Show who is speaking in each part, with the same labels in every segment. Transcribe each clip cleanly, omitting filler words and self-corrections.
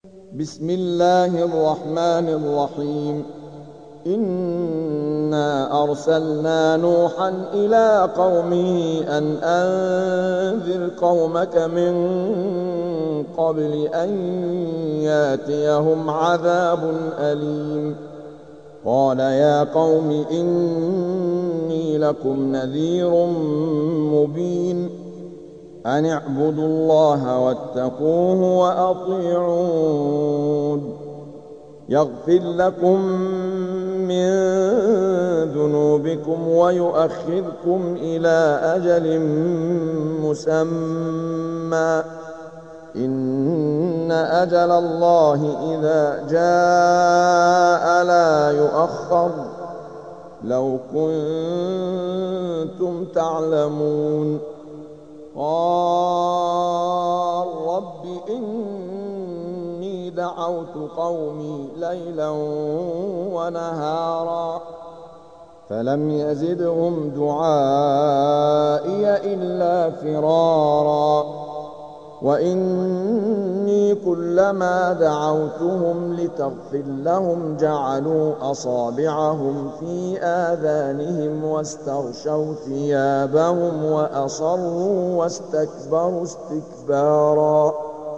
Speaker 1: بسم الله الرحمن الرحيم. إنا أرسلنا نوحا إلى قومه أن أنذر قومك من قبل أن ياتيهم عذاب أليم. قال يا قوم إني لكم نذير مبين أن اعبدوا الله واتقوه وأطيعون يغفر لكم من ذنوبكم ويؤخركم إلى أجل مسمى إن أجل الله إذا جاء لا يؤخر لو كنتم تعلمون. قال رب إني دعوت قومي ليلا ونهارا فلم يزدهم دعائي إلا فرارا وإني كلما دعوتهم لتغفر لهم جعلوا أصابعهم في آذانهم واستغشوا ثيابهم وأصروا واستكبروا استكبارا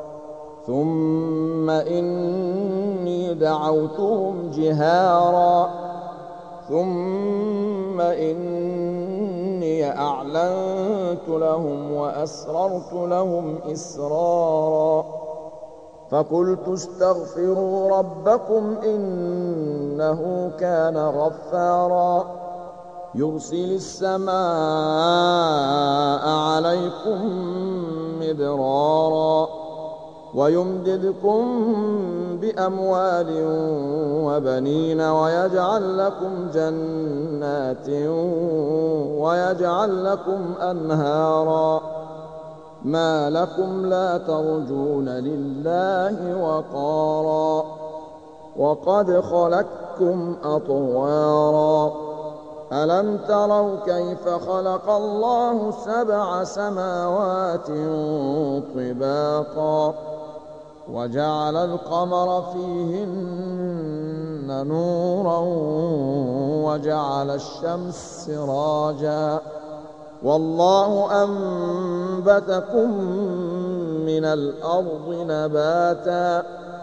Speaker 1: ثم إني دعوتهم جهارا ثم إني أعلنت لهم وأسررت لهم إسرارا فقلت استغفروا ربكم إنه كان غفارا يرسل السماء عليكم مدرارا ويمددكم بأموال وبنين ويجعل لكم جنات ويجعل لكم أنهارا ما لكم لا ترجون لله وقارا وقد خلقكم أطوارا ألم تروا كيف خلق الله 7 سماوات طباقا وجعل القمر فيهن نورا وجعل الشمس سراجا والله أنبتكم من الأرض نباتا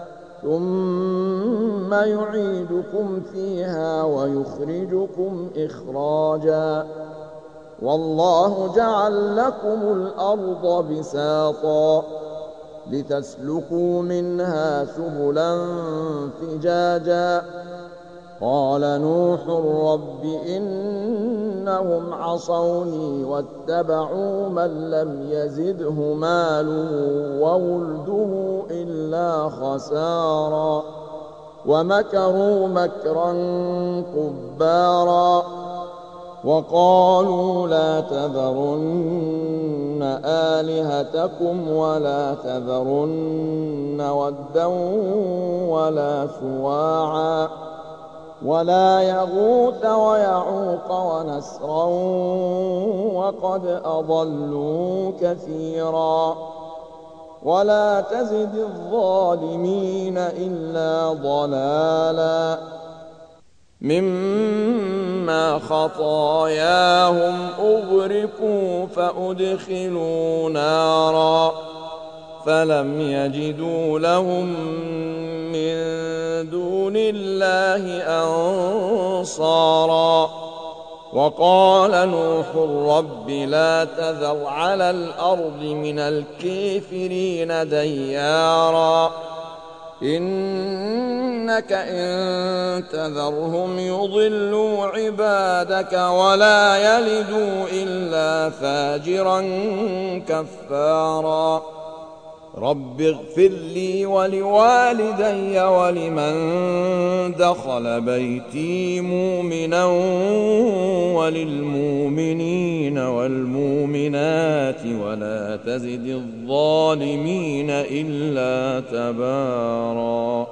Speaker 1: ثم يعيدكم فيها ويخرجكم إخراجا والله جعل لكم الأرض بساطا لتسلكوا منها سبلا فجاجا قال نوح رب إنهم عصوني واتبعوا من لم يزده ماله وولده إلا خسارا ومكروا مكرا كبارا وقالوا لا تذرن آلهتكم ولا تذرن ودا ولا سواعا ولا يغوث ويعوق ونسرا وقد أضلوا كثيرا ولا تزد الظالمين إلا ضلالا مما خطاياهم أغرقوا فأدخلوا نارا فلم يجدوا لهم من دون الله أنصارا وقال نوح رب لا تذر على الأرض من الكافرين ديارا إنك إن تذرهم يضلوا عبادك ولا يلدوا إلا فاجرا كفارا رب اغفر لي ولوالدي ولمن دخل بيتي مؤمنا وللمؤمنين والمؤمنات ولا تزد الظالمين إلا تبارا.